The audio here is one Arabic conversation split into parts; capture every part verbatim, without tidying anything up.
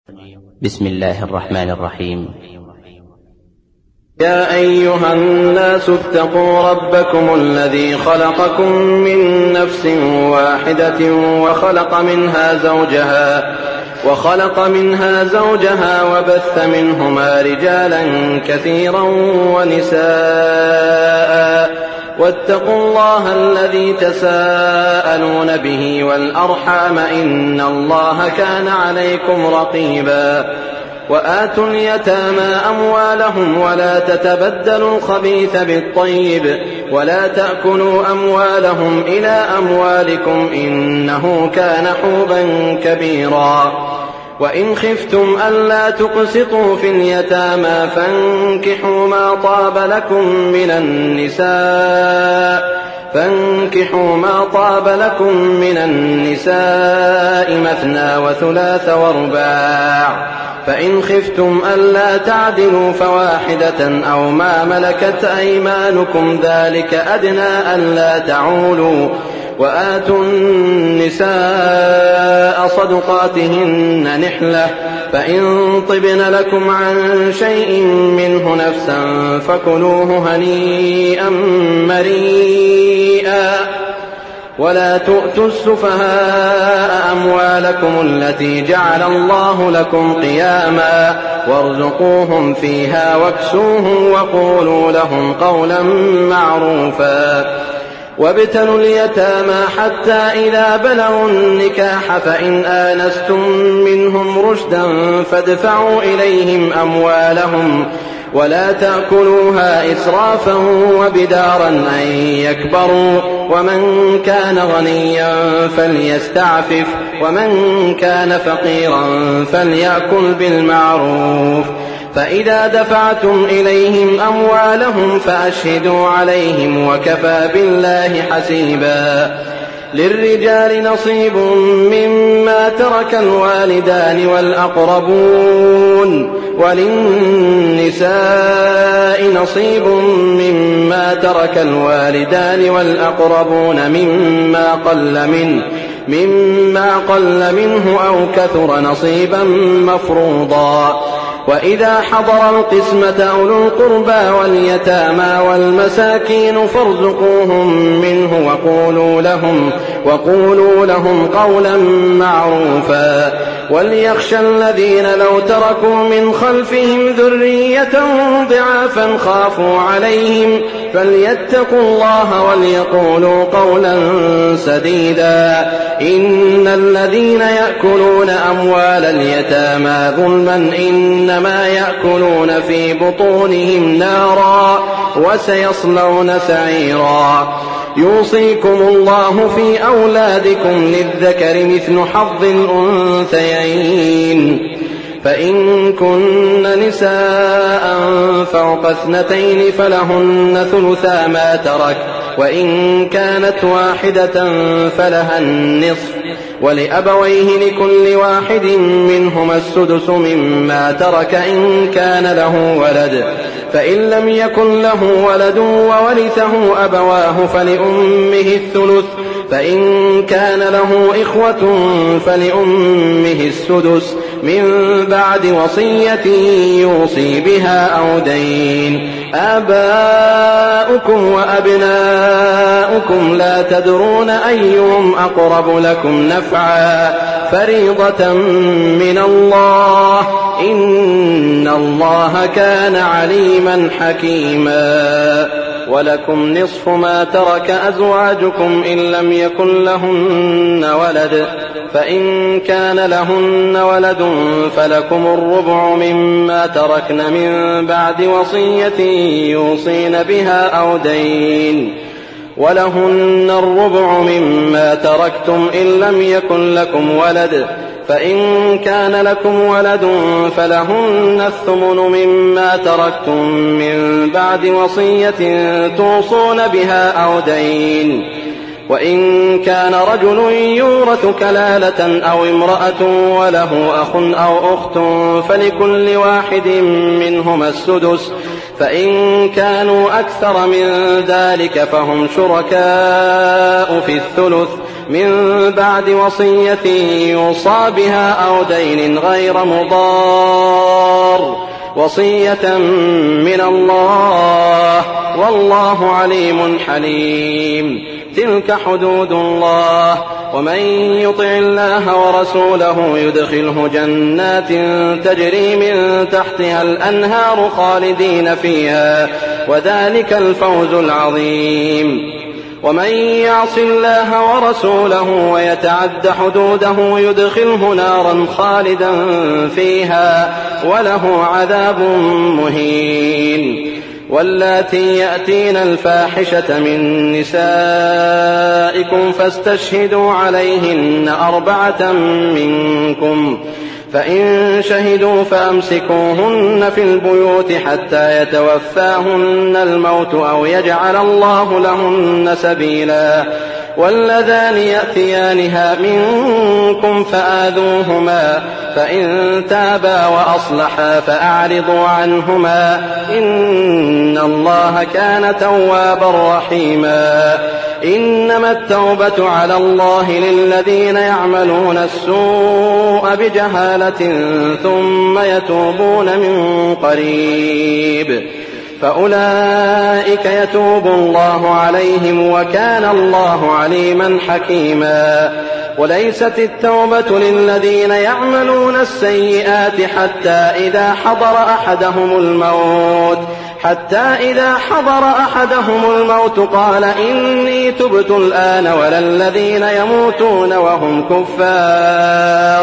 بسم الله الرحمن الرحيم. يا أيها الناس اتقوا ربكم الذي خلقكم من نفس واحدة وخلق منها زوجها وخلق منها زوجها وبث منهما رجالا كثيرا ونساء، واتقوا الله الذي تساءلون به والأرحام إن الله كان عليكم رقيبا. وآتوا اليتامى أموالهم ولا تتبدلوا الخبيث بالطيب ولا تأكلوا أموالهم إلى أموالكم إنه كان حوبا كبيرا. وإن خفتم ألا تقسطوا في اليتامى فانكحوا ما طاب لكم من النساء فانكحوا ما طاب لكم من النساء مثنى وثلاث ورباع، فإن خفتم ألا تعدلوا فواحدة أو ما ملكت أيمانكم ذلك أدنى ألا تعولوا. وآتوا النساء صدقاتهن نحلة، فإن طبن لكم عن شيء منه نفسا فكلوه هنيئا مريئا. ولا تؤتوا السفهاء أموالكم التي جعل الله لكم قياما وارزقوهم فيها واكسوهم وقولوا لهم قولا معروفا. وابتلوا اليتامى حتى إذا بلغوا النكاح فإن آنستم منهم رشدا فادفعوا إليهم أموالهم ولا تأكلوها إسرافا وبدارا أن يكبروا. ومن كان غنيا فليستعفف ومن كان فقيرا فليأكل بالمعروف. فإذا دفعتم إليهم أموالهم فأشهدوا عليهم وكفى بالله حسيبا. للرجال نصيب مما ترك الوالدان والأقربون وللنساء نصيب مما ترك الوالدان والأقربون مما قل منه مما قل منه أو كثر نصيبا مفروضا. وإذا حضر القسمة أولو القربى واليتامى والمساكين فارزقوهم منه وقولوا لهم, وقولوا لهم قولا معروفا. وليخشى الذين لو تركوا من خلفهم ذرية ضعافا خافوا عليهم فليتقوا الله وليقولوا قولا سديدا. إن الذين يأكلون أموال اليتامى ظلما إنما يأكلون في بطونهم نارا وسيصلون سعيرا. يوصيكم الله في أولادكم للذكر مثل حظ الأنثيين، فإن كن نساء فوق اثنتين فلهن ثلثا ما ترك، وإن كانت واحدة فلها النصف، ولأبويه لكل واحد منهما السدس مما ترك إن كان له ولد، فإن لم يكن له ولد وورثه أبواه فلأمه الثلث، فإن كان له إخوة فلأمه السدس من بعد وصية يوصي بها أو دين. آباؤكم وأبناؤكم لا تدرون أيهم أقرب لكم نفعا فريضة من الله إن الله كان عليما حكيما. ولكم نصف ما ترك أزواجكم إن لم يكن لهن ولد، فإن كان لهن ولد فلكم الربع مما تركن من بعد وصية يوصين بها أو دين. ولهن الربع مما تركتم إن لم يكن لكم ولد، فإن كان لكم ولد فلهن الثمن مما تركتم من بعد وصية توصون بها أو دين. وإن كان رجل يورث كلالة أو امرأة وله أخ أو أخت فلكل واحد منهما السدس، فإن كانوا أكثر من ذلك فهم شركاء في الثلث من بعد وصية يوصى بها أو دين غير مضار، وصية من الله والله عليم حليم. تلك حدود الله، ومن يطع الله ورسوله يدخله جنات تجري من تحتها الأنهار خالدين فيها، وذلك الفوز العظيم. ومن يعص الله ورسوله ويتعد حدوده يدخله نارا خالدا فيها وله عذاب مهين. واللاتي يأتين الفاحشة من نسائكم فاستشهدوا عليهن أربعة منكم، فإن شهدوا فأمسكوهن في البيوت حتى يتوفاهن الموت أو يجعل الله لهن سبيلا. واللذان يأتيانها منكم فآذوهما، فإن تابا وأصلحا فأعرضوا عنهما، إن الله كان توابا رحيما. إنما التوبة على الله للذين يعملون السوء بجهالة ثم يتوبون من قريب، فأولئك يتوب الله عليهم وكان الله عليما حكيما. وليست التوبة للذين يعملون السيئات حتى إذا حضر أحدهم الموت حتى إذا حضر أحدهم الموت قال إني تبت الآن، ولا الذين يموتون وهم كفار،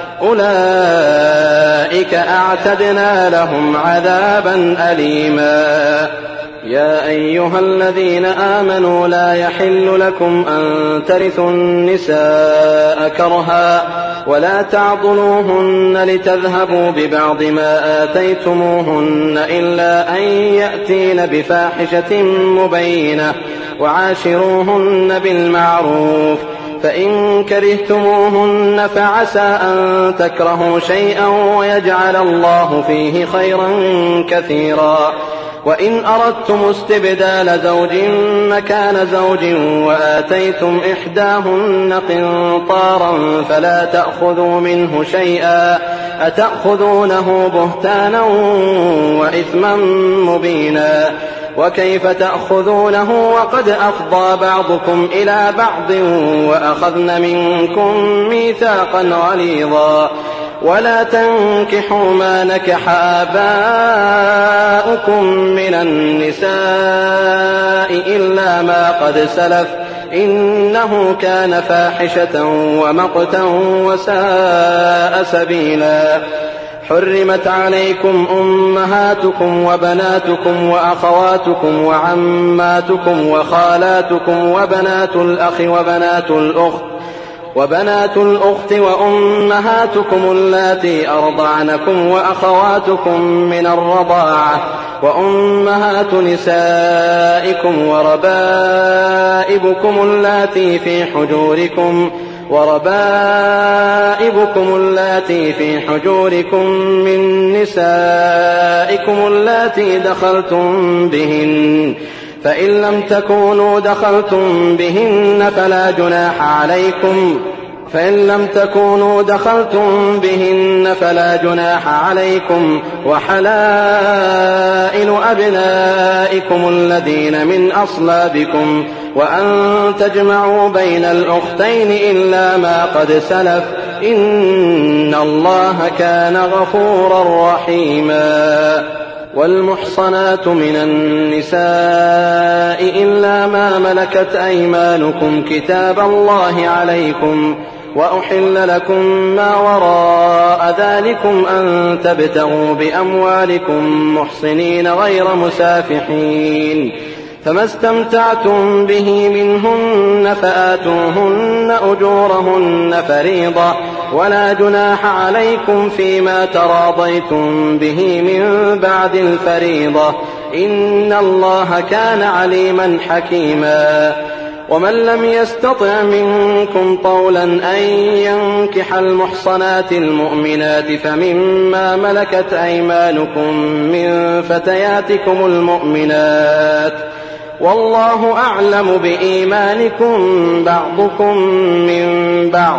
أولئك أعتدنا لهم عذابا أليما. يا أيها الذين آمنوا لا يحل لكم أن ترثوا النساء كرها ولا تعضلوهن لتذهبوا ببعض ما آتيتموهن إلا أن يأتين بفاحشة مبينة، وعاشروهن بالمعروف، فإن كرهتموهن فعسى أن تكرهوا شيئا ويجعل الله فيه خيرا كثيرا. وإن أردتم استبدال زوج مكان زوج وآتيتم إحداهن قنطارا فلا تأخذوا منه شيئا، أتأخذونه بهتانا وإثما مبينا. وكيف تأخذونه وقد أفضى بعضكم إلى بعض وأخذن منكم ميثاقا غليظا. ولا تنكحوا ما نكح آباؤكم من النساء إلا ما قد سلف، إنه كان فاحشة ومقتا وساء سبيلا. حرمت عليكم أمهاتكم وبناتكم وأخواتكم وعماتكم وخالاتكم وبنات الأخ وبنات الأخت وبنات الأخت وأمهاتكم اللاتي أرضعنكم وأخواتكم من الرضاعة وأمهات نسائكم وربائبكم اللاتي في حجوركم وربائبكم اللاتي في حجوركم من نسائكم اللاتي دخلتم بهن، فإن لم تكونوا دخلتم بهن فلا جناح عليكم فإن لم تكونوا دخلتم بهن فلا جناح عليكم. وحلائل أبنائكم الذين من أصلابكم، وأن تجمعوا بين الأختين إلا ما قد سلف، إن الله كان غفورا رحيما. والمحصنات من النساء إلا ما ملكت أيمانكم كتاب الله عليكم، وأحل لكم ما وراء ذلكم أن تبتغوا بأموالكم محصنين غير مسافحين، فما استمتعتم به منهن فآتوهن أجورهن فريضة، ولا جناح عليكم فيما تراضيتم به من بعد الفريضة، إن الله كان عليما حكيما. ومن لم يستطع منكم طولا أن ينكح المحصنات المؤمنات فمما ملكت أيمانكم من فتياتكم المؤمنات والله أعلم بإيمانكم بعضكم من بعض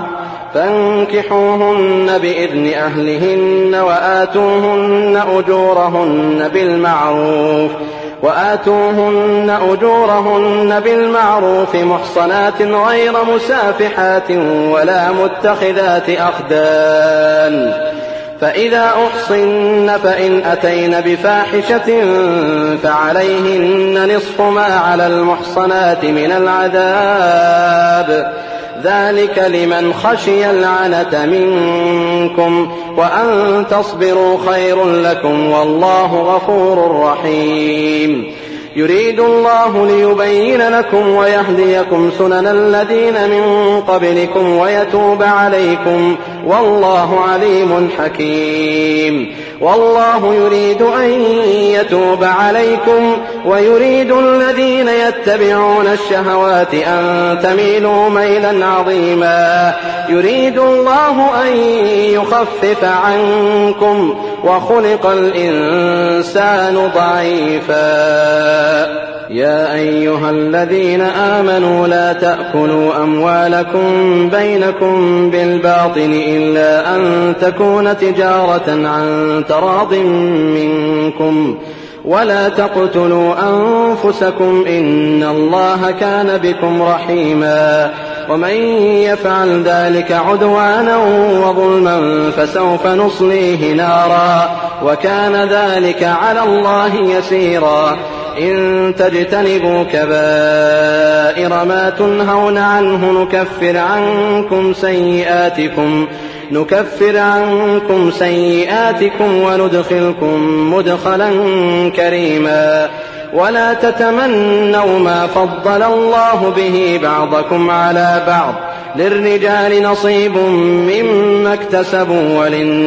فانكحوهن بإذن أهلهن وآتوهن أجورهن بالمعروف وآتوهن أجورهن بالمعروف محصنات غير مسافحات ولا متخذات أخدان فإذا أحصن فإن أتين بفاحشة فعليهن نصف ما على المحصنات من العذاب ذلك لمن خشي العنة منكم وأن تصبروا خير لكم والله غفور رحيم يريد الله ليبين لكم ويهديكم سنن الذين من قبلكم ويتوب عليكم والله عليم حكيم والله يريد أن يتوب عليكم ويريد الذين يتبعون الشهوات أن تميلوا ميلا عظيما يريد الله أن يخفف عنكم وخلق الإنسان ضعيفا يا أيها الذين آمنوا لا تأكلوا أموالكم بينكم بالباطل إلا أن تكون تجارة عن تراض منكم ولا تقتلوا أنفسكم إن الله كان بكم رحيما ومن يفعل ذلك عدوانا وظلما فسوف نصليه نارا وكان ذلك على الله يسيرا إن تجتنبوا كبائر ما تنهون عنه نكفر عنكم سيئاتكم نكفر عنكم سيئاتكم وندخلكم مدخلا كريما ولا تتمنوا ما فضل الله به بعضكم على بعض للرجال نصيب مما اكتسبوا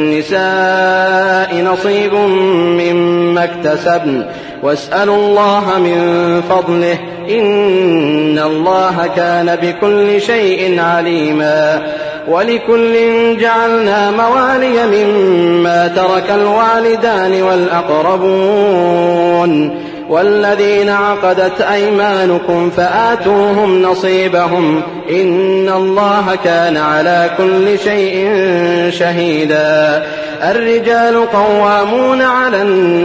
وللنساء نصيب مما اكتسبن واسألوا الله من فضله إن الله كان بكل شيء عليما ولكل جعلنا موالي مما ترك الوالدان والأقربون والذين عقدت أيمانكم فآتوهم نصيبهم إن الله كان على كل شيء شهيدا الرجال قوامون على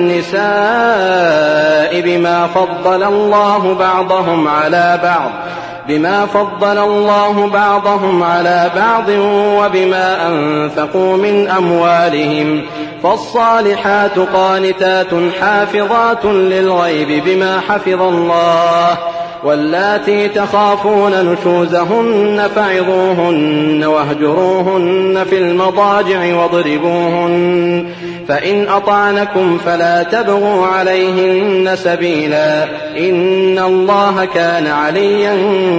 النساء بما فضل الله بعضهم على بعض بما فضل الله بعضهم على بعض وبما أنفقوا من أموالهم فالصالحات قانتات حافظات للغيب بما حفظ الله واللاتي تخافون نشوزهن فعظوهن واهجروهن في المضاجع واضربوهن فإن أطعنكم فلا تبغوا عليهن سبيلا إن الله كان عليا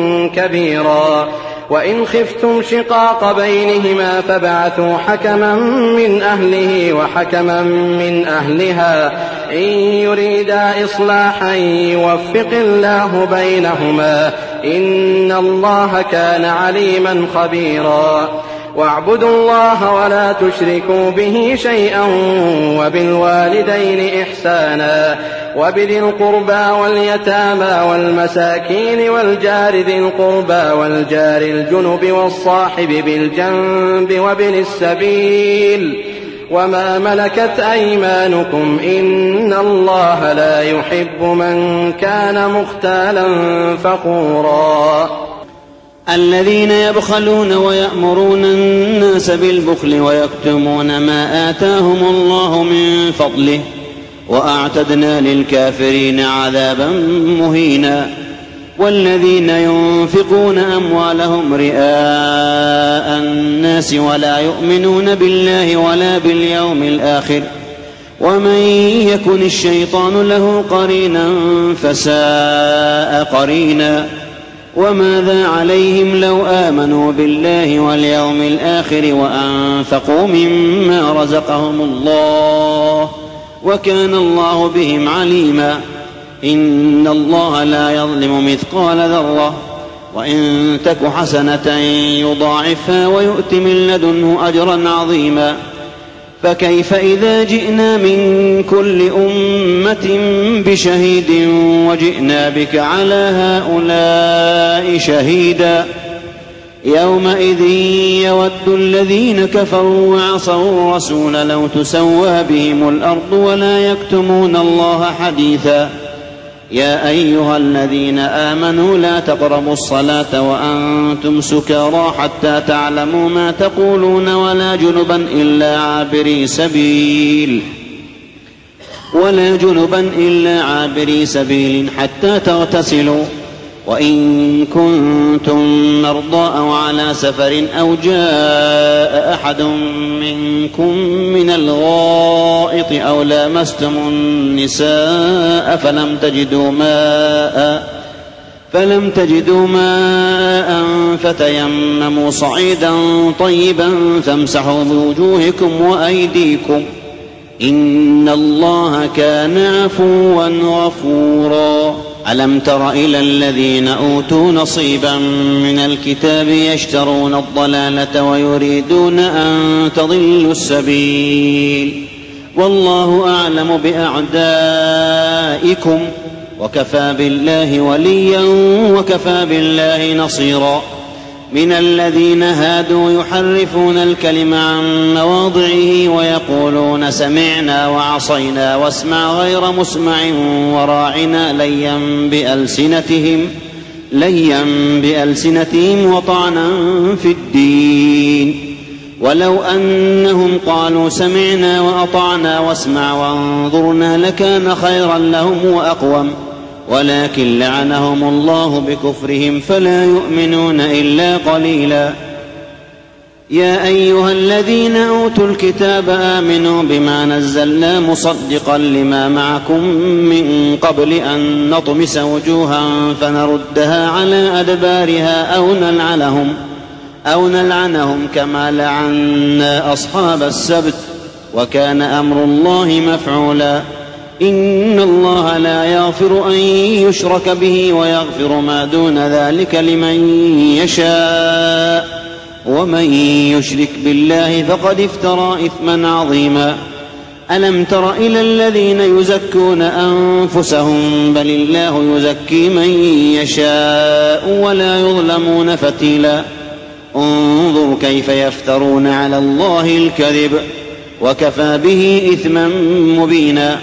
كبيرا وإن خفتم شقاق بينهما فابعثوا حكما من أهله وحكما من أهلها إن يريدا إصلاحا يوفق الله بينهما إن الله كان عليما خبيرا واعبدوا الله ولا تشركوا به شيئا وبالوالدين إحسانا وبذي القربى واليتامى والمساكين والجار ذي القربى والجار الجنب والصاحب بالجنب وابن السبيل وما ملكت أيمانكم إن الله لا يحب من كان مختالا فخورا الذين يبخلون ويأمرون الناس بالبخل ويكتمون ما آتاهم الله من فضله وأعتدنا للكافرين عذابا مهينا والذين ينفقون أموالهم رئاء الناس ولا يؤمنون بالله ولا باليوم الآخر ومن يكن الشيطان له قرينا فساء قرينا وماذا عليهم لو آمنوا بالله واليوم الآخر وأنفقوا مما رزقهم الله وكان الله بهم عليما إن الله لا يظلم مثقال ذرة وإن تك حسنة يضاعفها ويؤت من لدنه أجرا عظيما. فكيف إذا جئنا من كل أمة بشهيد وجئنا بك على هؤلاء شهيدا؟ يومئذ يود الذين كفروا وعصوا الرسول لو تسوى بهم الأرض ولا يكتمون الله حديثا. يا أيها الذين آمنوا لا تقربوا الصلاة وأنتم سكارى حتى تعلموا ما تقولون ولا جنبا إلا عابري سبيل ولا جنبا إلا عابري سبيل حتى تغتسلوا، وإن كنتم مرضى أو على سفر أو جاء أحد منكم من الغائط أو لامستم النساء فلم تجدوا ماء فلم تجدوا ماء فتيمموا صعيدا طيبا فامسحوا بوجوهكم وأيديكم، إن الله كان عفوا غفورا. ألم تر إلى الذين أوتوا نصيبا من الكتاب يشترون الضلالة ويريدون أن تضلوا السبيل، والله أعلم بأعدائكم وكفى بالله وليا وكفى بالله نصيرا. من الذين هادوا يحرفون الكلم عن مواضعه ويقولون سمعنا وعصينا واسمع غير مسمع وراعنا ليا بألسنتهم, ليا بألسنتهم وطعنا في الدين. ولو أنهم قالوا سمعنا وأطعنا واسمع وانظرنا لكان خيرا لهم وأقوم، ولكن لعنهم الله بكفرهم فلا يؤمنون إلا قليلا. يا أيها الذين أوتوا الكتاب آمنوا بما نزلنا مصدقا لما معكم من قبل أن نطمس وجوها فنردها على أدبارها أو نلعنهم, أو نلعنهم كما لعنا أصحاب السبت، وكان أمر الله مفعولا. إن الله لا يغفر أن يشرك به ويغفر ما دون ذلك لمن يشاء، ومن يشرك بالله فقد افترى إثما عظيما. ألم تر إلى الذين يزكون أنفسهم بل الله يزكي من يشاء ولا يظلمون فتيلا. انظر كيف يفترون على الله الكذب وكفى به إثما مبينا.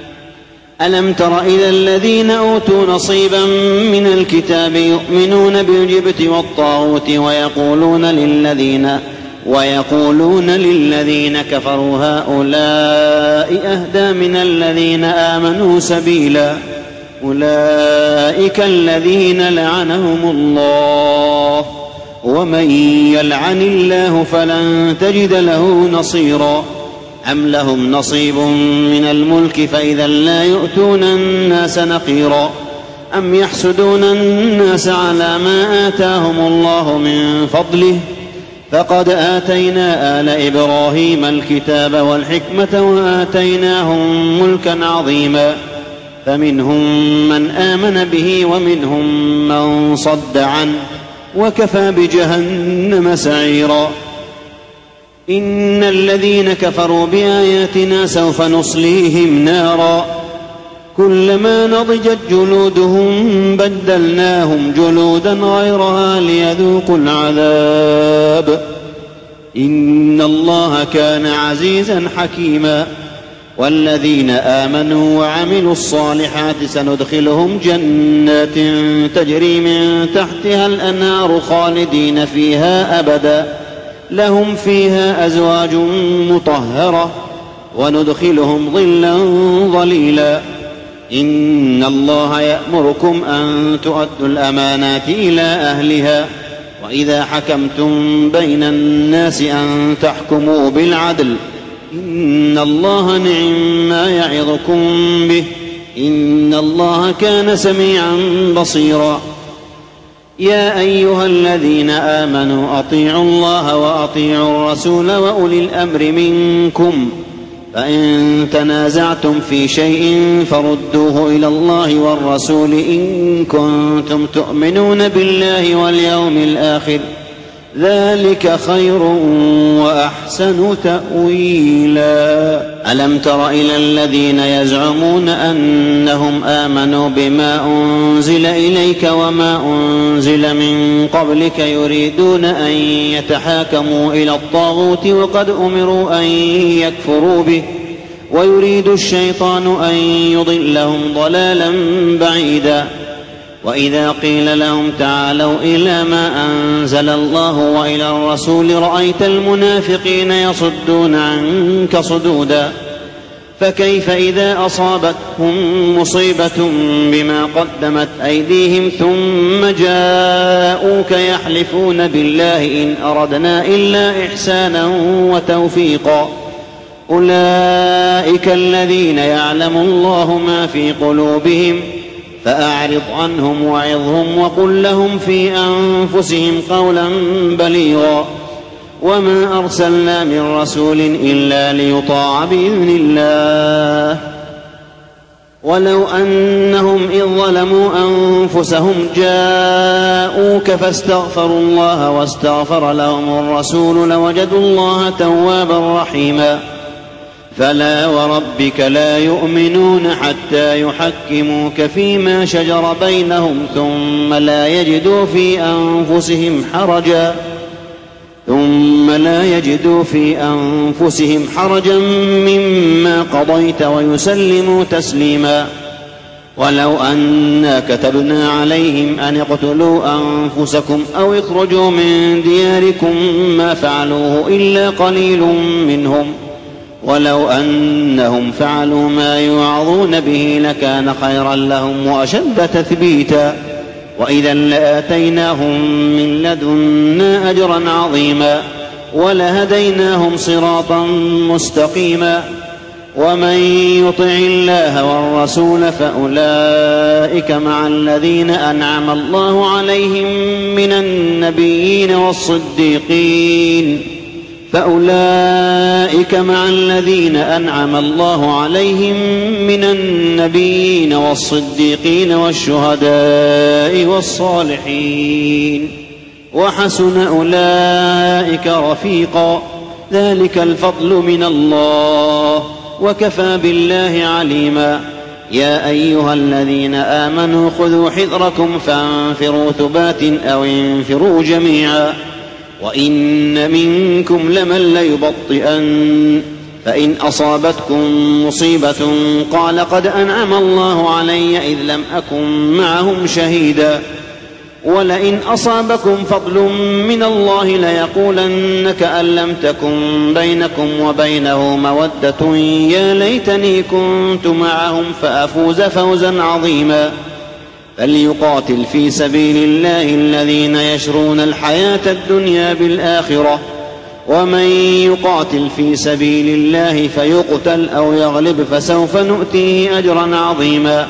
ألم تر إلى الذين أوتوا نصيبا من الكتاب يؤمنون بالجبت والطاغوت ويقولون للذين, ويقولون للذين كفروا هؤلاء أهدى من الذين آمنوا سبيلا. أولئك الذين لعنهم الله، ومن يلعن الله فلن تجد له نصيرا. أم لهم نصيب من الملك فإذا لا يؤتون الناس نقيرا. أم يحسدون الناس على ما آتاهم الله من فضله، فقد آتينا آل إبراهيم الكتاب والحكمة وآتيناهم ملكا عظيما. فمنهم من آمن به ومنهم من صد عنه، وكفى بجهنم سعيرا. إن الذين كفروا بآياتنا سوف نصليهم نارا كلما نضجت جلودهم بدلناهم جلودا غيرها ليذوقوا العذاب، إن الله كان عزيزا حكيما. والذين آمنوا وعملوا الصالحات سندخلهم جنات تجري من تحتها الأنهار خالدين فيها أبدا، لهم فيها أزواج مطهرة وندخلهم ظلا ظليلا. إن الله يأمركم أن تؤدوا الأمانات إلى أهلها، وإذا حكمتم بين الناس أن تحكموا بالعدل، إن الله نعم ما يعظكم به، إن الله كان سميعا بصيرا. يا أيها الذين آمنوا أطيعوا الله وأطيعوا الرسول وأولي الأمر منكم، فإن تنازعتم في شيء فردوه إلى الله والرسول إن كنتم تؤمنون بالله واليوم الآخر ذلك خير وأحسن تأويلا. ألم تر إلى الذين يزعمون أنهم آمنوا بما أنزل إليك وما أنزل من قبلك يريدون أن يتحاكموا إلى الطاغوت وقد أمروا أن يكفروا به ويريد الشيطان أن يضلهم ضلالا بعيدا. وإذا قيل لهم تعالوا إلى ما أنزل الله وإلى الرسول رأيت المنافقين يصدون عنك صدودا. فكيف إذا أصابتهم مصيبة بما قدمت أيديهم ثم جاءوك يحلفون بالله إن أردنا إلا إحسانا وتوفيقا أولئك الذين يعلم الله ما في قلوبهم فأعرض عنهم وعظهم وقل لهم في أنفسهم قولا بليغا. وما أرسلنا من رسول إلا ليطاع بإذن الله ولو أنهم إذ ظلموا أنفسهم جاءوك فاستغفروا الله واستغفر لهم الرسول لوجدوا الله توابا رحيما. فلا وربك لا يؤمنون حتى يحكموك فيما شجر بينهم ثم لا يجدوا في أنفسهم حرجا ثم لا يجدوا في أنفسهم حرجا مما قضيت ويسلموا تسليما. ولو أنا كتبنا عليهم أن اقتلوا أنفسكم أو اخرجوا من دياركم ما فعلوه إلا قليل منهم ولو أنهم فعلوا ما يوعظون به لكان خيرا لهم وأشد تثبيتا وإذا لآتيناهم من لدنا أجرا عظيما ولهديناهم صراطا مستقيما. ومن يطع الله والرسول فأولئك مع الذين أنعم الله عليهم من النبيين والصديقين فأولئك مع الذين أنعم الله عليهم من النبيين والصديقين والشهداء والصالحين وحسن أولئك رفيقا. ذلك الفضل من الله وكفى بالله عليما. يا أيها الذين آمنوا خذوا حذركم فانفروا ثبات أو انفروا جميعا وإن منكم لمن ليبطئن فإن أصابتكم مصيبة قال قد أنعم الله علي إذ لم أكن معهم شهيدا ولئن أصابكم فضل من الله ليقولن كأن لم تكن بينكم وبينه مودة يا ليتني كنت معهم فأفوز فوزا عظيما. فليقاتل في سبيل الله الذين يشرون الحياة الدنيا بالآخرة ومن يقاتل في سبيل الله فيقتل أو يغلب فسوف نؤتيه أجرا عظيما.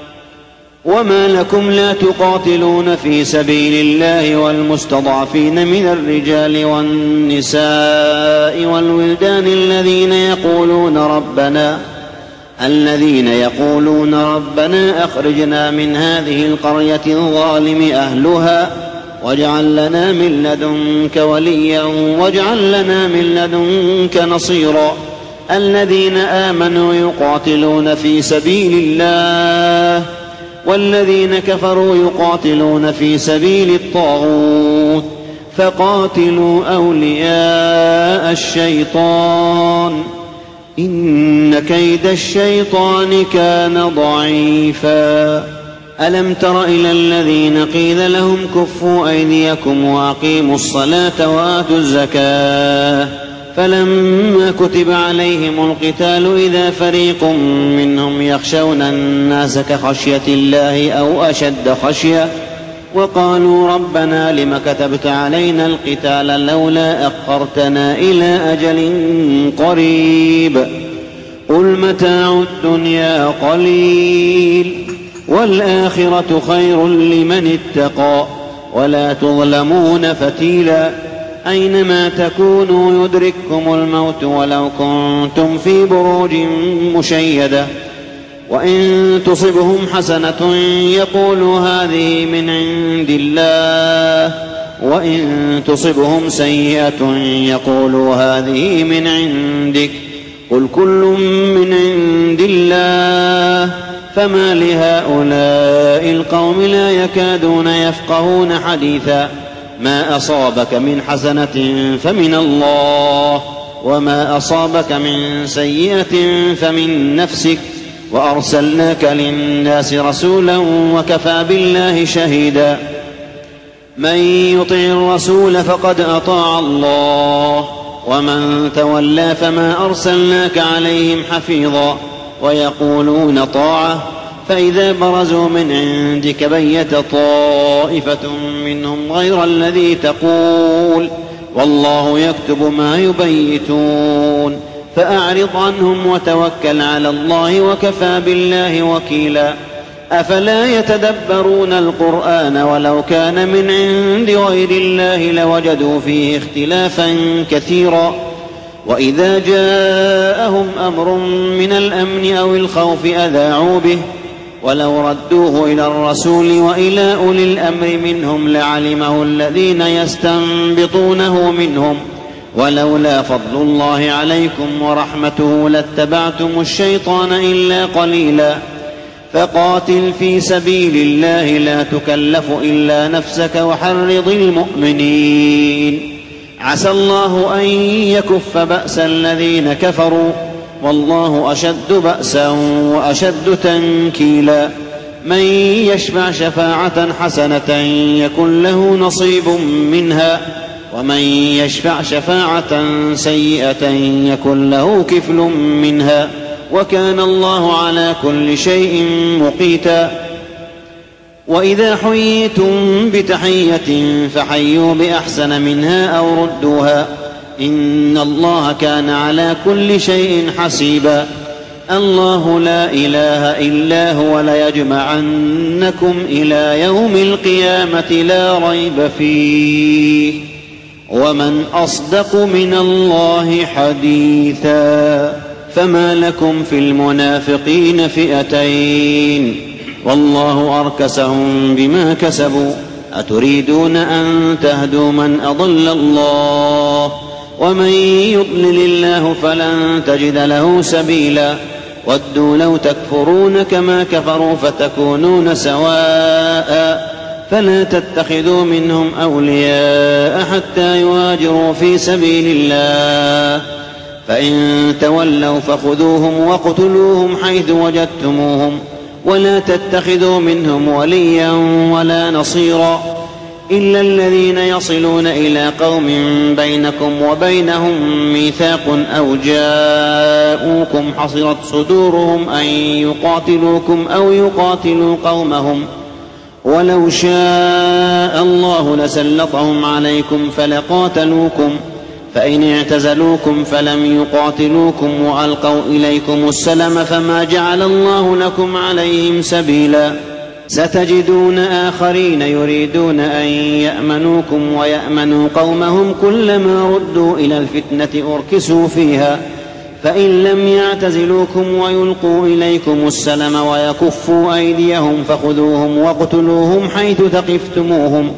وما لكم لا تقاتلون في سبيل الله والمستضعفين من الرجال والنساء والولدان الذين يقولون ربنا الذين يقولون ربنا أخرجنا من هذه القرية الظالم أهلها واجعل لنا من لدنك وليا واجعل لنا من لدنك نصيرا. الذين آمنوا يقاتلون في سبيل الله والذين كفروا يقاتلون في سبيل الطاغوت فقاتلوا أولياء الشيطان إن كيد الشيطان كان ضعيفا. ألم تر إلى الذين قيل لهم كفوا أيديكم وأقيموا الصلاة وآتوا الزكاة فلما كتب عليهم القتال إذا فريق منهم يخشون الناس كخشية الله أو أشد خشية وقالوا ربنا لم كتبت علينا القتال لولا أخرتنا إلى أجل قريب قل متاع الدنيا قليل والآخرة خير لمن اتقى ولا تظلمون فتيلا. أينما تكونوا يدرككم الموت ولو كنتم في بروج مشيدة وإن تصبهم حسنة يقولوا هذه من عند الله وإن تصبهم سيئة يقولوا هذه من عندك قل كل من عند الله فما لهؤلاء القوم لا يكادون يفقهون حديثا ما أصابك من حسنة فمن الله وما أصابك من سيئة فمن نفسك وأرسلناك للناس رسولا وكفى بالله شهيدا من يطع الرسول فقد أطاع الله ومن تولى فما أرسلناك عليهم حفيظا ويقولون طاعة فإذا برزوا من عندك بيت طائفة منهم غير الذي تقول والله يكتب ما يبيتون فأعرض عنهم وتوكل على الله وكفى بالله وكيلا أفلا يتدبرون القرآن ولو كان من عند غير الله لوجدوا فيه اختلافا كثيرا وإذا جاءهم أمر من الأمن أو الخوف أذاعوا به ولو ردوه إلى الرسول وإلى أولي الأمر منهم لعلمه الذين يستنبطونه منهم ولولا فضل الله عليكم ورحمته لاتبعتم الشيطان إلا قليلا فقاتل في سبيل الله لا تكلف إلا نفسك وحرض المؤمنين عسى الله أن يكف بأس الذين كفروا والله أشد بأسا وأشد تنكيلا من يشفع شفاعة حسنة يكن له نصيب منها ومن يشفع شفاعة سيئة يكن له كفل منها وكان الله على كل شيء مقيتا وإذا حييتم بتحية فحيوا بأحسن منها أو ردوها إن الله كان على كل شيء حسيبا الله لا إله إلا هو ليجمعنكم إلى يوم القيامة لا ريب فيه ومن أصدق من الله حديثا فما لكم في المنافقين فئتين والله أركسهم بما كسبوا أتريدون أن تهدوا من أضل الله ومن يضلل الله فلن تجد له سبيلا ودوا لو تكفرون كما كفروا فتكونون سواء فلا تتخذوا منهم أولياء حتى يهاجروا في سبيل الله فإن تولوا فخذوهم وقتلوهم حيث وجدتموهم ولا تتخذوا منهم وليا ولا نصيرا إلا الذين يصلون إلى قوم بينكم وبينهم ميثاق أو جاءوكم حصرت صدورهم أن يقاتلوكم أو يقاتلوا قومهم ولو شاء الله لسلطهم عليكم فلقاتلوكم فإن اعتزلوكم فلم يقاتلوكم وألقوا إليكم السلم فما جعل الله لكم عليهم سبيلا ستجدون آخرين يريدون أن يأمنوكم ويأمنوا قومهم كلما ردوا إلى الفتنة أركسوا فيها فإن لم يعتزلوكم ويلقوا إليكم السلم ويكفوا أيديهم فخذوهم واقتلوهم حيث ثقفتموهم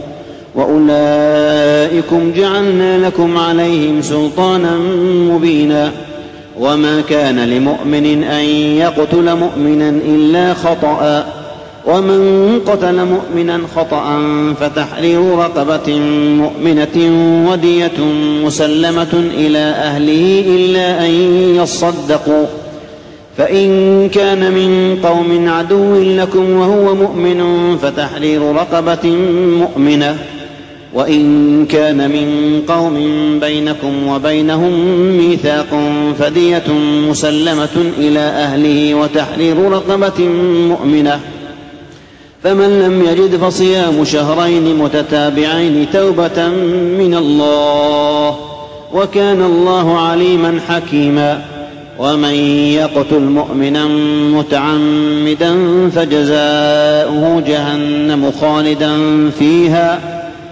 وأولئكم جعلنا لكم عليهم سلطانا مبينا وما كان لمؤمن أن يقتل مؤمنا إلا خطأ ومن قتل مؤمنا خطأ فتحرير رقبة مؤمنة ودية مسلمة إلى أهله إلا أن يصدقوا فإن كان من قوم عدو لكم وهو مؤمن فتحرير رقبة مؤمنة وإن كان من قوم بينكم وبينهم ميثاق فدية مسلمة إلى أهله وتحرير رقبة مؤمنة فمن لم يجد فصيام شهرين متتابعين توبة من الله وكان الله عليما حكيما ومن يقتل مؤمنا متعمدا فجزاؤه جهنم خالدا فيها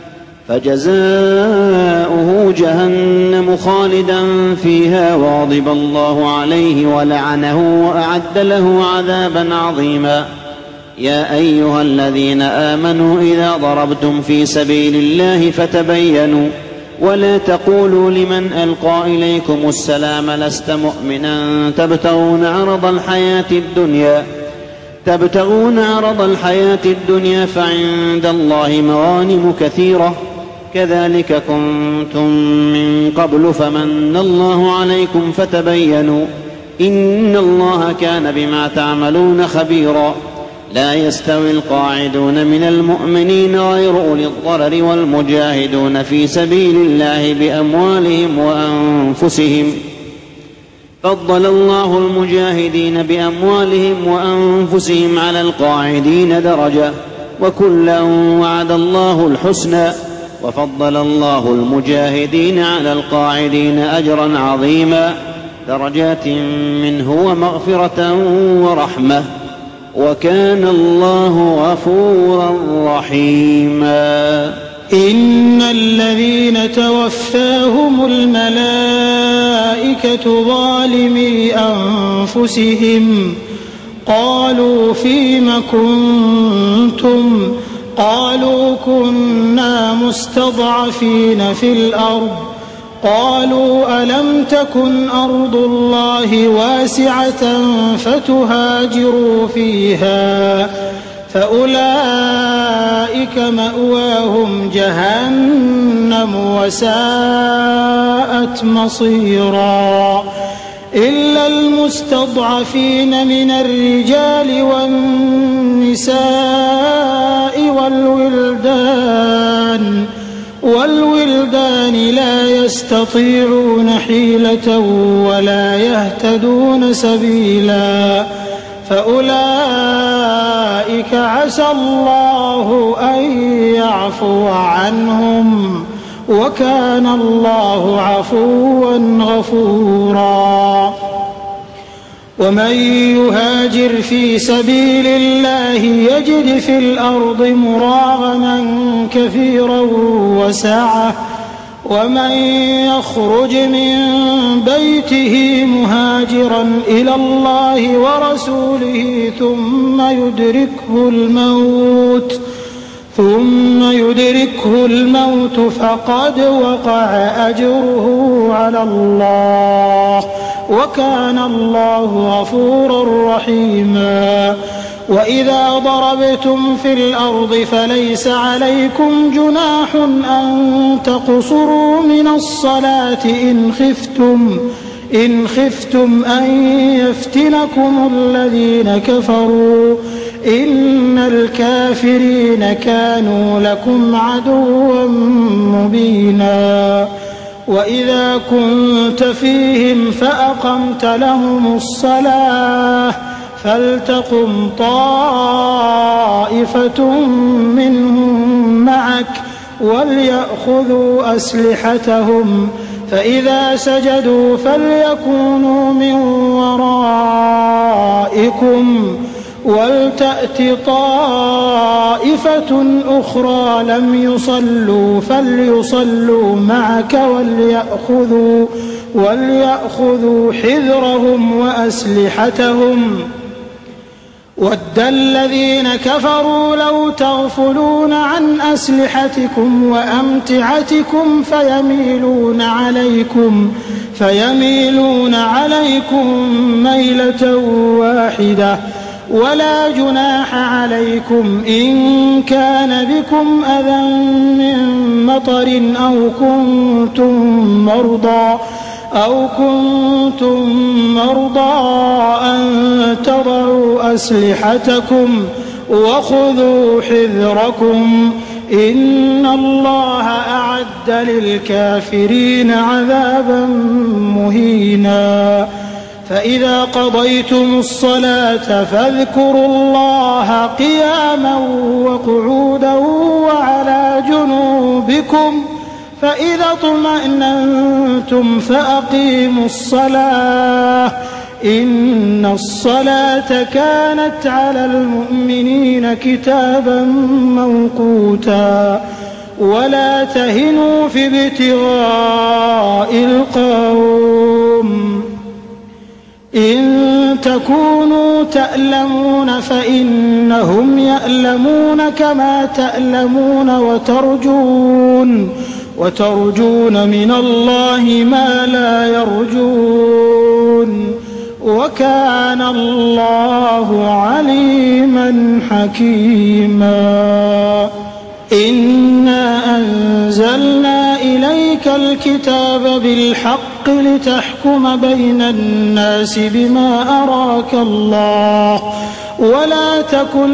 فجزاؤه جهنم خالدا فيها وغضب الله عليه ولعنه وأعد له عذابا عظيما. يا أيها الذين آمنوا إذا ضربتم في سبيل الله فتبينوا ولا تقولوا لمن ألقى إليكم السلام لست مؤمنا تبتغون عرض الحياة الدنيا تبتغون عرض الحياة الدنيا فعند الله مغانم كثيرة كذلك كنتم من قبل فمن الله عليكم فتبينوا إن الله كان بما تعملون خبيرا. لا يستوي القاعدون من المؤمنين غير أولي الضرر والمجاهدون في سبيل الله بأموالهم وأنفسهم فضل الله المجاهدين بأموالهم وأنفسهم على القاعدين درجة وكلا وعد الله الحسنى وفضل الله المجاهدين على القاعدين أجرا عظيما درجات منه ومغفرة ورحمة وكان الله غفورا رحيما. إن الذين توفاهم الملائكة ظالمي أنفسهم قالوا فيم كنتم قالوا كنا مستضعفين في الأرض قالوا ألم تكن أرض الله واسعة فتهاجروا فيها فأولئك مأواهم جهنم وساءت مصيرا. إلا المستضعفين من الرجال والنساء والولدان والولدان لا يستطيعون حيلة ولا يهتدون سبيلا فأولئك عسى الله أن يعفو عنهم وكان الله عفوا غفورا. ومن يهاجر في سبيل الله يجد في الأرض مراغما كثيرا وسعة ومن يخرج من بيته مهاجرا إلى الله ورسوله ثم يدركه الموت ثم يدركه الموت فقد وقع أجره على الله وكان الله غفورا رحيما. وإذا ضربتم في الأرض فليس عليكم جناح أن تقصروا من الصلاة إن خفتم إن خفتم أن يفتنكم الذين كفروا إن الكافرين كانوا لكم عدوا مبينا. وإذا كنت فيهم فأقمت لهم الصلاة فلتقم طائفة منهم معك وليأخذوا أسلحتهم فإذا سجدوا فليكونوا من ورائكم ولتأت طائفة أخرى لم يصلوا فليصلوا معك وليأخذوا, وليأخذوا حذرهم وأسلحتهم ود الذين كفروا لو تغفلون عن أسلحتكم وأمتعتكم فيميلون عليكم فيميلون عليكم ميلة واحدة ولا جناح عليكم إن كان بكم أذى من مطر أو كنتم مرضى أو كنتم مرضى أن تضعوا أسلحتكم وخذوا حذركم إن الله أعد للكافرين عذابا مهينا. فإذا قضيتم الصلاة فاذكروا الله قياما وقعودا وعلى جنوبكم فإذا اطمأننتم فأقيموا الصلاة إن الصلاة كانت على المؤمنين كتابا موقوتا. ولا تهنوا في ابتغاء القوم إن تكونوا تألمون فإنهم يألمون كما تألمون وترجون وترجون من الله ما لا يرجون وكان الله عليما حكيما. إنا أنزلنا إليك الكتاب بالحق لتحكم بين الناس بما أراك الله ولا تكن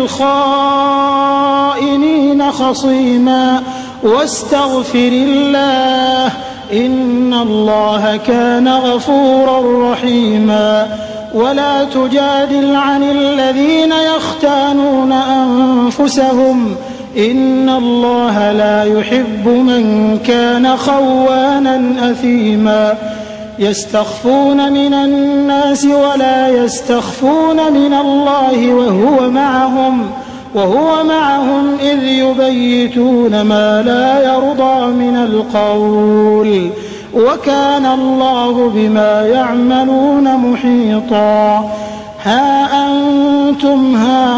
للخائنين خصيما واستغفر الله إن الله كان غفورا رحيما. ولا تجادل عن الذين يختانون أنفسهم إن الله لا يحب من كان خوانا أثيما. يستخفون من الناس ولا يستخفون من الله وهو معهم وهو معهم إذ يبيتون ما لا يرضى من القول وكان الله بما يعملون محيطا. ها أنتم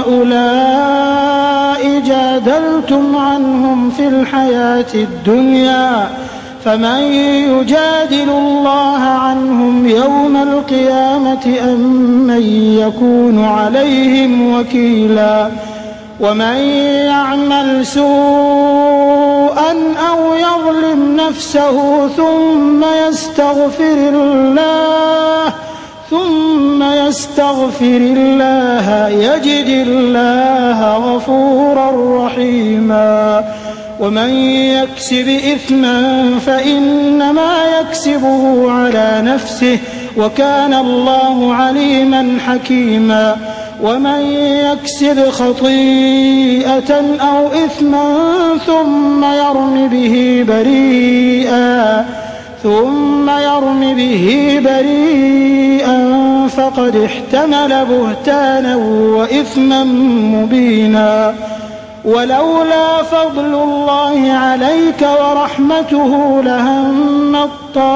هؤلاء جادلتم عنهم في الحياة الدنيا فمن يجادل الله عنهم يوم القيامة أم من يكون عليهم وكيلا. ومن يعمل سوءا أو يظلم نفسه ثم يستغفر الله ثم يستغفر الله يجد الله غفورا رحيما. ومن يكسب إثما فإنما يكسبه على نفسه وكان الله عليما حكيما. ومن يكسب خطيئة أو إثما ثم يرم به بريئا ثم يرم به بريئا فقد احتمل بهتانا وإثما مبينا. ولولا فضل الله عليك ورحمته لهمت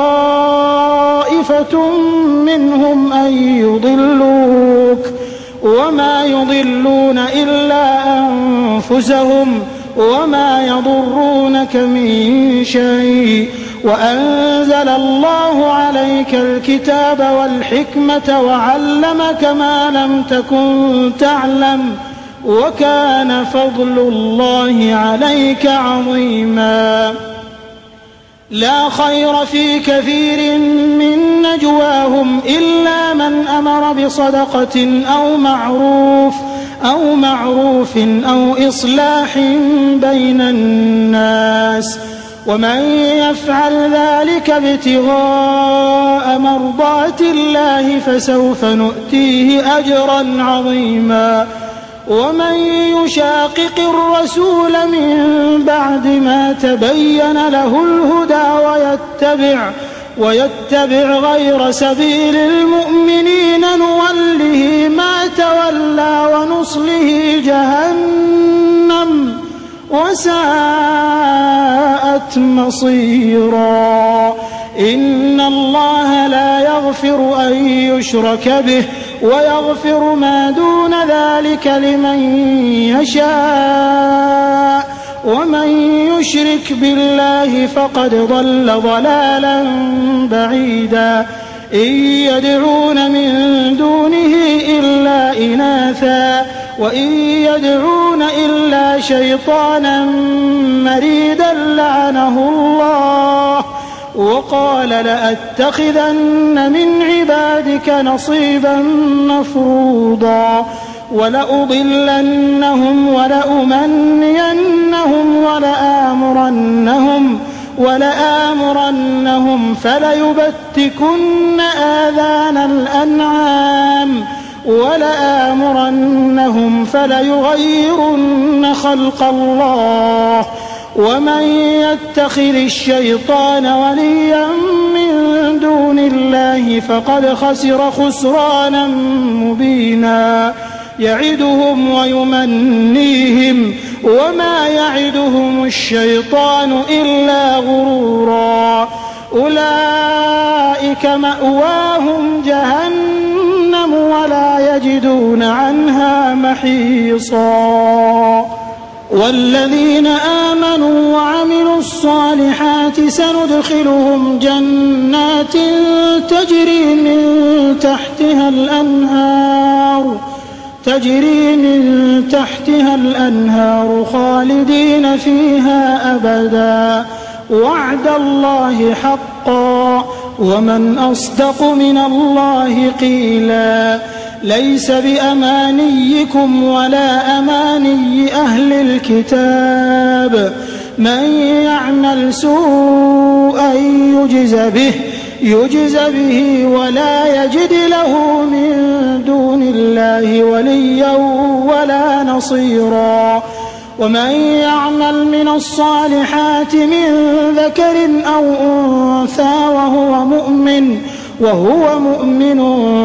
طائفة منهم أن يضلوك وما يضلون إلا أنفسهم وما يضرونك من شيء. وأنزل الله عليك الكتاب والحكمة وعلمك ما لم تكن تعلم وكان فضل الله عليك عظيما. لا خير في كثير من نجواهم إلا من أمر بصدقة أو معروف أو معروف أو إصلاح بين الناس ومن يفعل ذلك ابتغاء مرضات الله فسوف نؤتيه أجرا عظيما. ومن يشاقق الرسول من بعد ما تبين له الهدى ويتبع ويتبع غير سبيل المؤمنين نوله ما تولى ونصله جهنم وساءت مصيرا. إن الله لا يغفر أن يشرك به ويغفر ما دون ذلك لمن يشاء ومن يشرك بالله فقد ضل ضلالا بعيدا. إن يدعون من دونه إلا إناثا وإن يدعون إلا شيطانا مريدا لعنه الله وقال لأتخذن من عبادك نصيبا مفروضا ولأضلنهم ولأمنينهم ولآمرنهم ولآمرنهم فليبتكن آذان الأنعام ولآمرنهم فليغيرن خلق الله ومن يتخذ الشيطان وليا من دون الله فقد خسر خسرانا مبينا. يعدهم ويمنيهم وما يعدهم الشيطان إلا غرورا أولئك مأواهم جهنم ولا يجدون عنها محيصا والذين آمنوا وعملوا الصالحات سندخلهم جنات تجري من تحتها الأنهار تجري من تحتها الأنهار خالدين فيها أبدا وعد الله حقا ومن أصدق من الله قيلا ليس بأمانيكم ولا أماني أهل الكتاب من يعمل سوءا يجز به يجز به ولا يجد له من دون الله وليا ولا نصيرا ومن يعمل من الصالحات من ذكر أو أنثى وهو مؤمن وهو مؤمن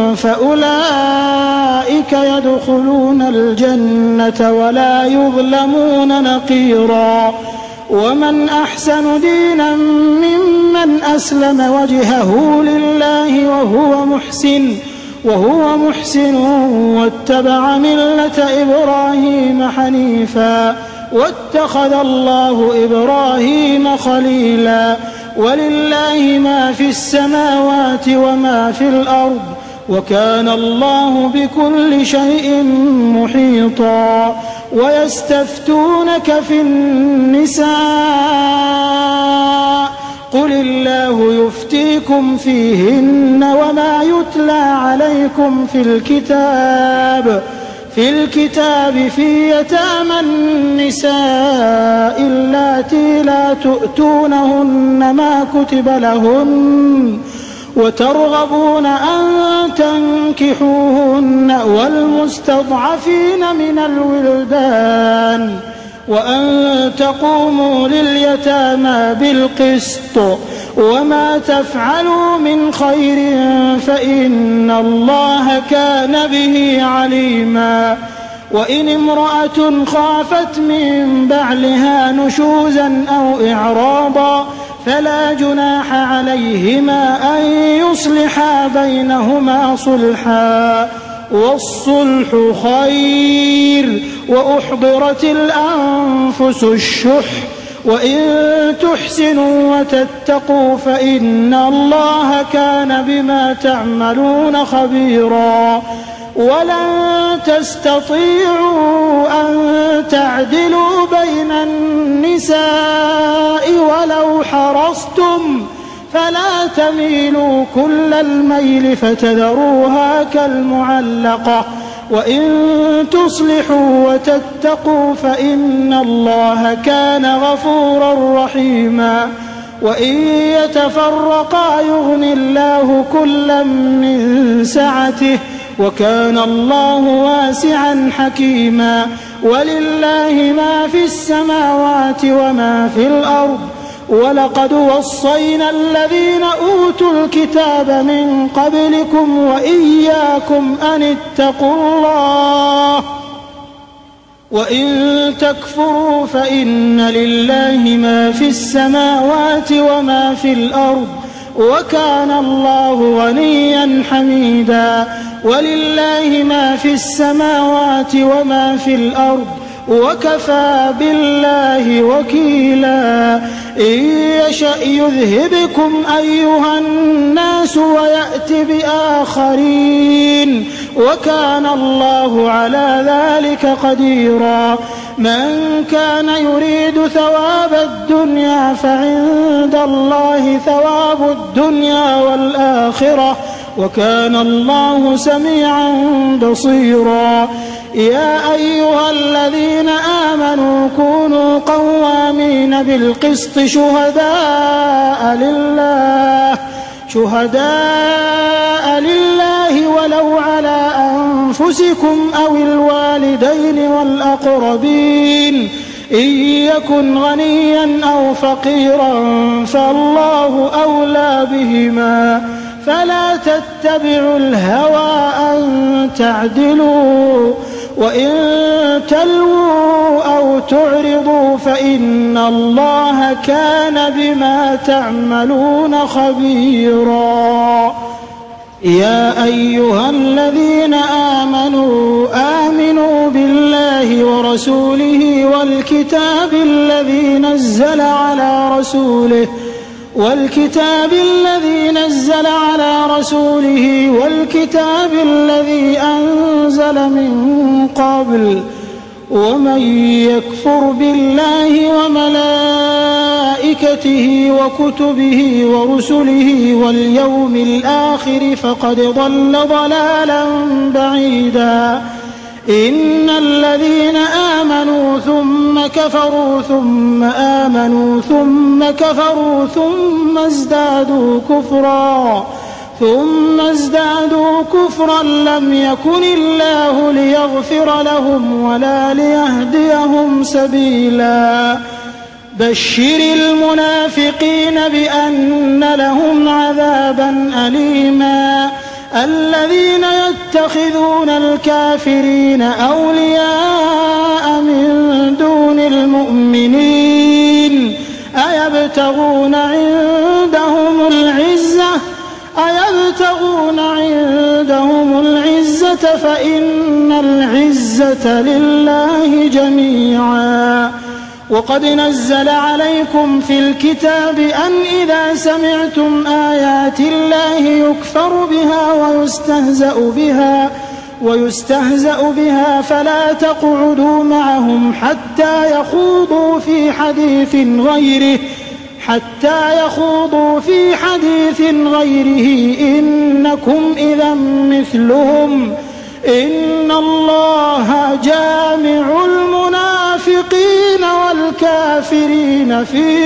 فأولئك يدخلون الجنة ولا يظلمون نقيرا ومن أحسن دينا ممن أسلم وجهه لله وهو محسن وهو محسن واتبع ملة إبراهيم حنيفا واتخذ الله إبراهيم خليلا ولله ما في السماوات وما في الأرض وكان الله بكل شيء محيطا ويستفتونك في النساء قل الله يفتيكم فيهن وما يتلى عليكم في الكتاب في الكتاب في يتامى النساء اللاتي لا تؤتونهن ما كتب لهن وترغبون أن تنكحوهن والمستضعفين من الولدان وأن تقوموا لليتامى بالقسط وما تفعلوا من خير فإن الله كان به عليما وإن امرأة خافت من بعلها نشوزا أو إعراضا فلا جناح عليهما أن يصلحا بينهما صلحا والصلح خير وأحضرت الأنفس الشح وإن تحسنوا وتتقوا فإن الله كان بما تعملون خبيرا ولن تستطيعوا أن تعدلوا بين النساء ولو حرصتم فلا تميلوا كل الميل فتذروها كالمعلقة وإن تصلحوا وتتقوا فإن الله كان غفورا رحيما وإن يتفرقا يغن الله كلا من سعته وكان الله واسعا حكيما ولله ما في السماوات وما في الأرض ولقد وصينا الذين أوتوا الكتاب من قبلكم وإياكم أن اتقوا الله وإن تكفروا فإن لله ما في السماوات وما في الأرض وكان الله غنيا حميدا ولله ما في السماوات وما في الأرض وكفى بالله وكيلا إن يشأ يذهبكم أيها الناس ويأت بآخرين وكان الله على ذلك قديرا من كان يريد ثواب الدنيا فعند الله ثواب الدنيا والآخرة وكان الله سميعا بصيرا يا أيها الذين آمنوا كونوا قوامين بالقسط شهداء لله شهداء لله ولو على أنفسكم أو الوالدين والأقربين إن يكن غنيا أو فقيرا فالله أولى بهما فلا تتبعوا الهوى أن تعدلوا وإن تلووا أو تعرضوا فإن الله كان بما تعملون خبيرا. يا أيها الذين آمنوا آمنوا بالله ورسوله والكتاب الذي نزل على رسوله والكتاب الذي نزل على رسوله والكتاب الذي أنزل من قبل ومن يكفر بالله وملائكته وكتبه ورسله واليوم الآخر فقد ضل ضلالا بعيدا. إن الذين آمنوا ثم كفروا ثم آمنوا ثم كفروا ثم ازدادوا كفرا ثم ازدادوا كفرا لم يكن الله ليغفر لهم ولا ليهديهم سبيلا. بشر المنافقين بأن لهم عذابا أليما. الذين يتخذون الكافرين أولياء من دون المؤمنين أيبتغون عندهم العزة أيبتغون عندهم العزة فإن العزة لله جميعا. وقد نزل عليكم في الكتاب أن إذا سمعتم آيات الله يكفر بها ويستهزأ بها ويستهزأ بها فلا تقعدوا معهم حتى يخوضوا في حديث غيره حتى يخوضوا في حديث غيره إنكم إذا مثلهم إن الله جامع المنافقين والكافرين في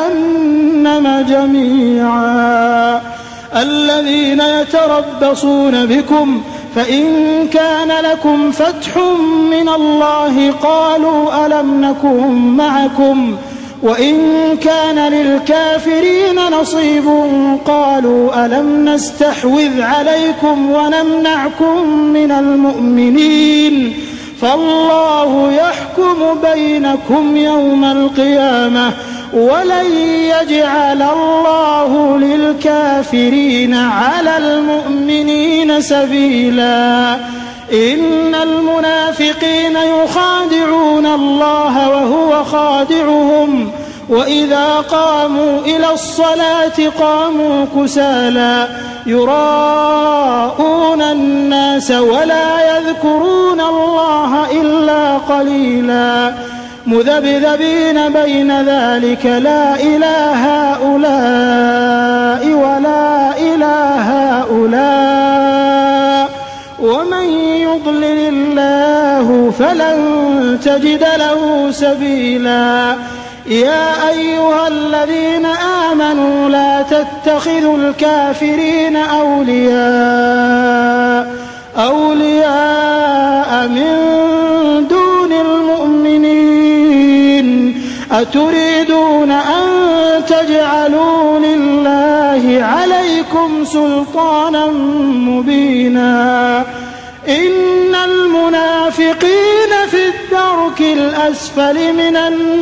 جهنم جميعا. الذين يتربصون بكم فإن كان لكم فتح من الله قالوا ألم نكن معكم وإن كان للكافرين نصيب قالوا ألم نستحوذ عليكم ونمنعكم من المؤمنين فالله يحكم بينكم يوم القيامة ولن يجعل الله للكافرين على المؤمنين سبيلا. إن المنافقين يخادعون الله وهو خادعهم وإذا قاموا إلى الصلاة قاموا كسالى يراءون الناس ولا يذكرون الله إلا قليلا مذبذبين بين ذلك لا إله هؤلاء ولا إله هؤلاء ومن يضلل الله فلن تجد له سبيلا. يا أيها الذين آمنوا لا تتخذوا الكافرين أولياء أولياء من دون المؤمنين أتريدون أن تجعلوا لله عليكم سلطانا مبينا. إن المنافقين في الدرك الأسفل من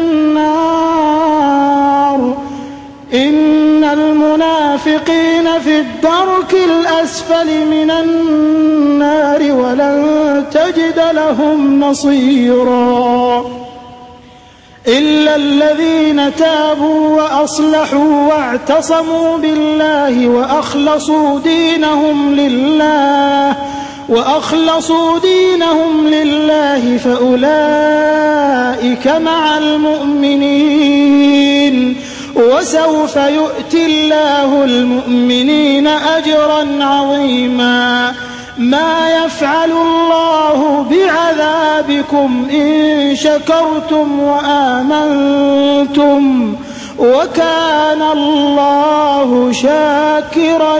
النار إن المنافقين في الدرك الأسفل من النار ولن تجد لهم نصيرا. إلا الذين تابوا وأصلحوا واعتصموا بالله وأخلصوا دينهم لله وأخلصوا دينهم لله فأولئك مع المؤمنين وسوف يؤتي الله المؤمنين أجرا عظيما. ما يفعل الله بعذابكم إن شكرتم وآمنتم وكان الله شاكرا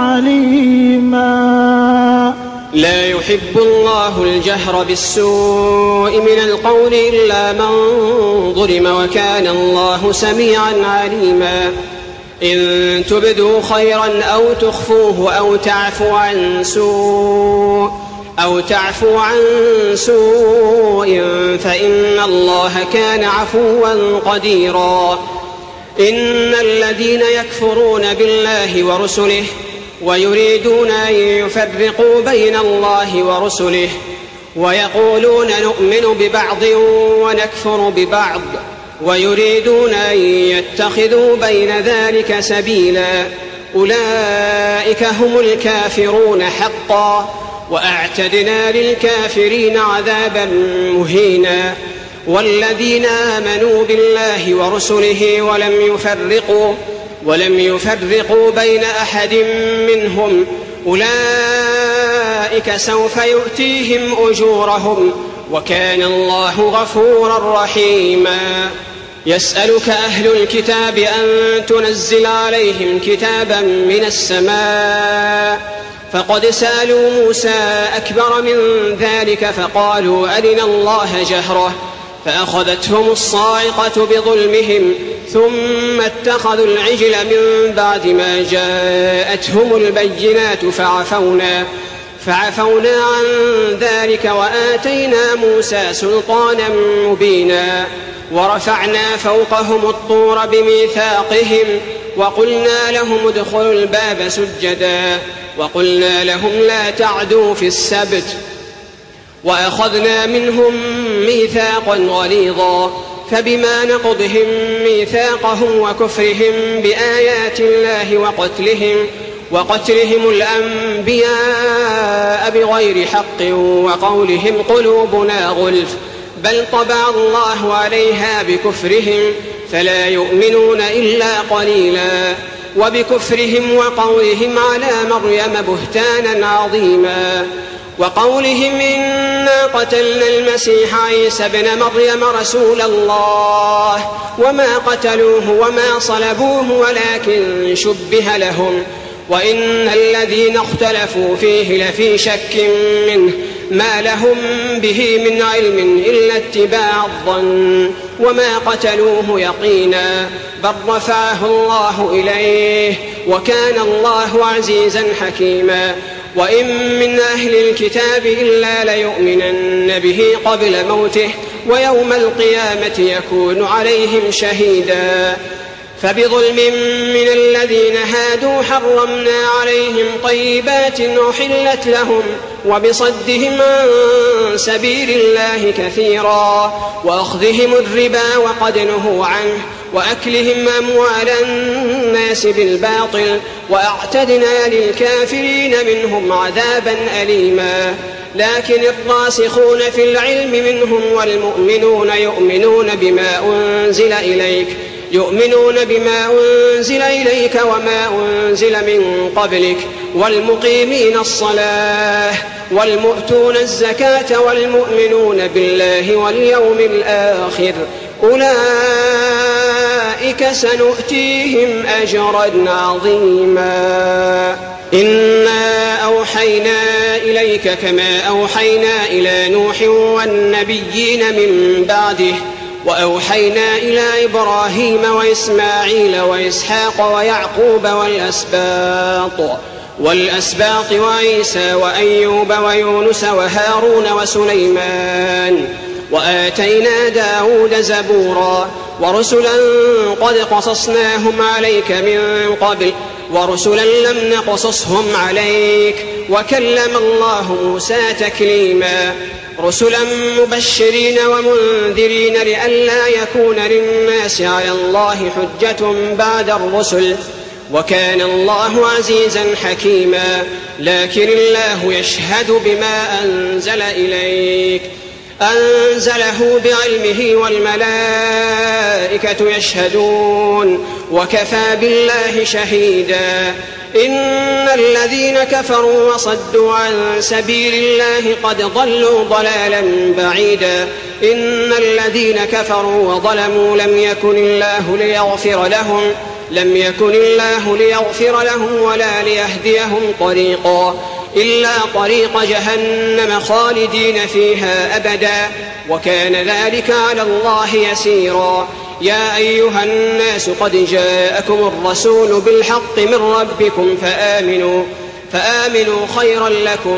عليما. لا يحب الله الجهر بالسوء من القول إلا من ظلم وكان الله سميعا عليما. إن تبدوا خيرا أو تخفوه أو تعفو عن سوء أو تعفو عن سوء فإن الله كان عفوا قديرا. إن الذين يكفرون بالله ورسله ويريدون أن يفرقوا بين الله ورسله ويقولون نؤمن ببعض ونكفر ببعض ويريدون أن يتخذوا بين ذلك سبيلا أولئك هم الكافرون حقا وأعتدنا للكافرين عذابا مهينا. والذين آمنوا بالله ورسله ولم يفرقوا ولم يفرقوا بين أحد منهم أولئك سوف يؤتيهم أجورهم وكان الله غفورا رحيما. يسألك أهل الكتاب أن تنزل عليهم كتابا من السماء فقد سألوا موسى أكبر من ذلك فقالوا أرنا الله جهرة فأخذتهم الصاعقة بظلمهم ثم اتخذوا العجل من بعد ما جاءتهم البينات فعفونا فعفونا عن ذلك وآتينا موسى سلطانا مبينا. ورفعنا فوقهم الطور بميثاقهم وقلنا لهم ادخلوا الباب سجدا وقلنا لهم لا تعدوا في السبت وأخذنا منهم ميثاقا غليظا فبما نقضهم ميثاقهم وكفرهم بآيات الله وقتلهم وقتلهم الأنبياء بغير حق وقولهم قلوبنا غلف بل طبع الله عليها بكفرهم فلا يؤمنون إلا قليلا. وبكفرهم وقولهم على مريم بهتانا عظيما وقولهم إنا قتلنا المسيح عيسى ابن مريم رسول الله وما قتلوه وما صلبوه ولكن شبه لهم وإن الذين اختلفوا فيه لفي شك منه ما لهم به من علم إلا اتباع الظن وما قتلوه يقينا بل رفعه الله إليه وكان الله عزيزا حكيما. وإن من أهل الكتاب إلا ليؤمنن به قبل موته ويوم القيامة يكون عليهم شهيدا. فبظلم من الذين هادوا حرمنا عليهم طيبات أحلت لهم وبصدهم عن سبيل الله كثيرا وأخذهم الربا وقد نهوا عنه وأكلهم أموال الناس بالباطل وأعتدنا للكافرين منهم عذابا أليما. لكن الراسخون في العلم منهم والمؤمنون يؤمنون بما أنزل إليك يؤمنون بما أنزل إليك وما أنزل من قبلك والمقيمين الصلاة والمؤتون الزكاة والمؤمنون بالله واليوم الآخر أولئك سنؤتيهم أجرا عظيما. إنا أوحينا إليك كما أوحينا إلى نوح والنبيين من بعده وأوحينا إلى إبراهيم وإسماعيل وإسحاق ويعقوب والأسباط والأسباط وعيسى وأيوب ويونس وهارون وسليمان وآتينا داود زبورا ورسلا قد قصصناهم عليك من قبل ورسلا لم نقصصهم عليك وكلم الله موسى تكليما. رسلا مبشرين ومنذرين لئلا يكون للناس على الله حجة بعد الرسل وكان الله عزيزا حكيما. لكن الله يشهد بما أنزل إليك أنزله بعلمه والملائكة يشهدون وكفى بالله شهيدا. إن الذين كفروا وصدوا عن سبيل الله قد ضلوا ضلالا بعيدا. إن الذين كفروا وظلموا لم يكن الله ليغفر لهم لم يكن الله ليغفر لهم ولا ليهديهم طريقا إلا طريق جهنم خالدين فيها أبدا وكان ذلك على الله يسيرا. يا أيها الناس قد جاءكم الرسول بالحق من ربكم فآمنوا, فآمنوا خيرا لكم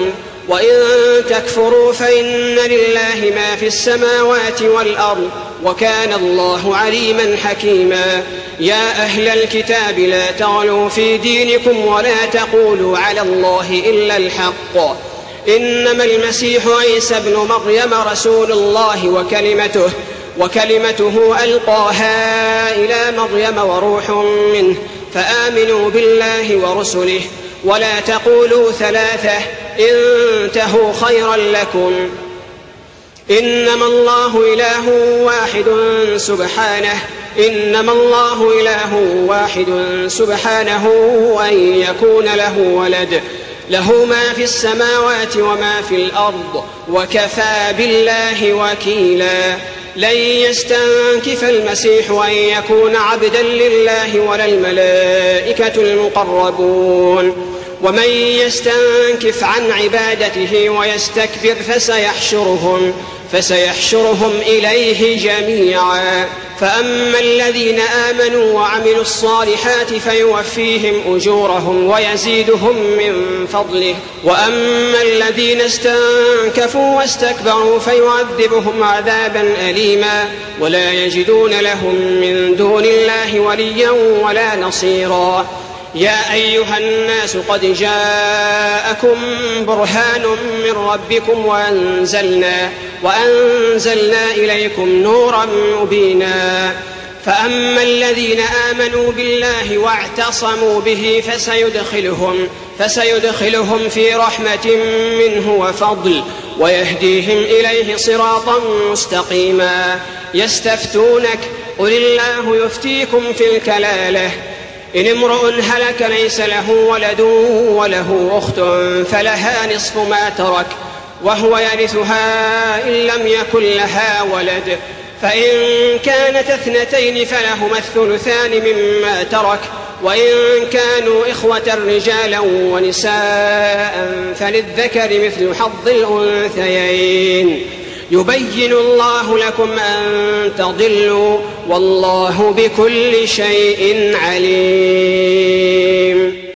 وإن تكفروا فإن لله ما في السماوات والأرض وكان الله عليما حكيما. يا أهل الكتاب لا تغلوا في دينكم ولا تقولوا على الله إلا الحق إنما المسيح عيسى ابن مريم رسول الله وكلمته وكلمته ألقاها إلى مريم وروح منه فآمنوا بالله ورسله ولا تقولوا ثلاثة انتهوا خيرا لكم إنما الله إله واحد سبحانه إنما الله إله واحد سبحانه أن يكون له ولد له ما في السماوات وما في الأرض وكفى بالله وكيلا. لن يستنكف المسيح أن يكون عبدا لله ولا الملائكة المقربون ومن يستنكف عن عبادته ويستكبر فسيحشرهم فسيحشرهم إليه جميعا. فأما الذين آمنوا وعملوا الصالحات فيوفيهم أجورهم ويزيدهم من فضله وأما الذين استنكفوا واستكبروا فيعذبهم عذابا أليما ولا يجدون لهم من دون الله وليا ولا نصيرا. يا أيها الناس قد جاءكم برهان من ربكم وأنزلنا, وأنزلنا إليكم نورا مبينا. فأما الذين آمنوا بالله واعتصموا به فسيدخلهم, فسيدخلهم في رحمة منه وفضل ويهديهم إليه صراطا مستقيما. يستفتونك قل الله يفتيكم في الكلالة إن امرؤ هلك ليس له ولد وله أخت فلها نصف ما ترك وهو يرثها إن لم يكن لها ولد فإن كانت اثنتين فلهما الثلثان مما ترك وإن كانوا إخوة رجالا ونساء فللذكر مثل حظ الأنثيين. يبين الله لكم أن تضلوا والله بكل شيء عليم.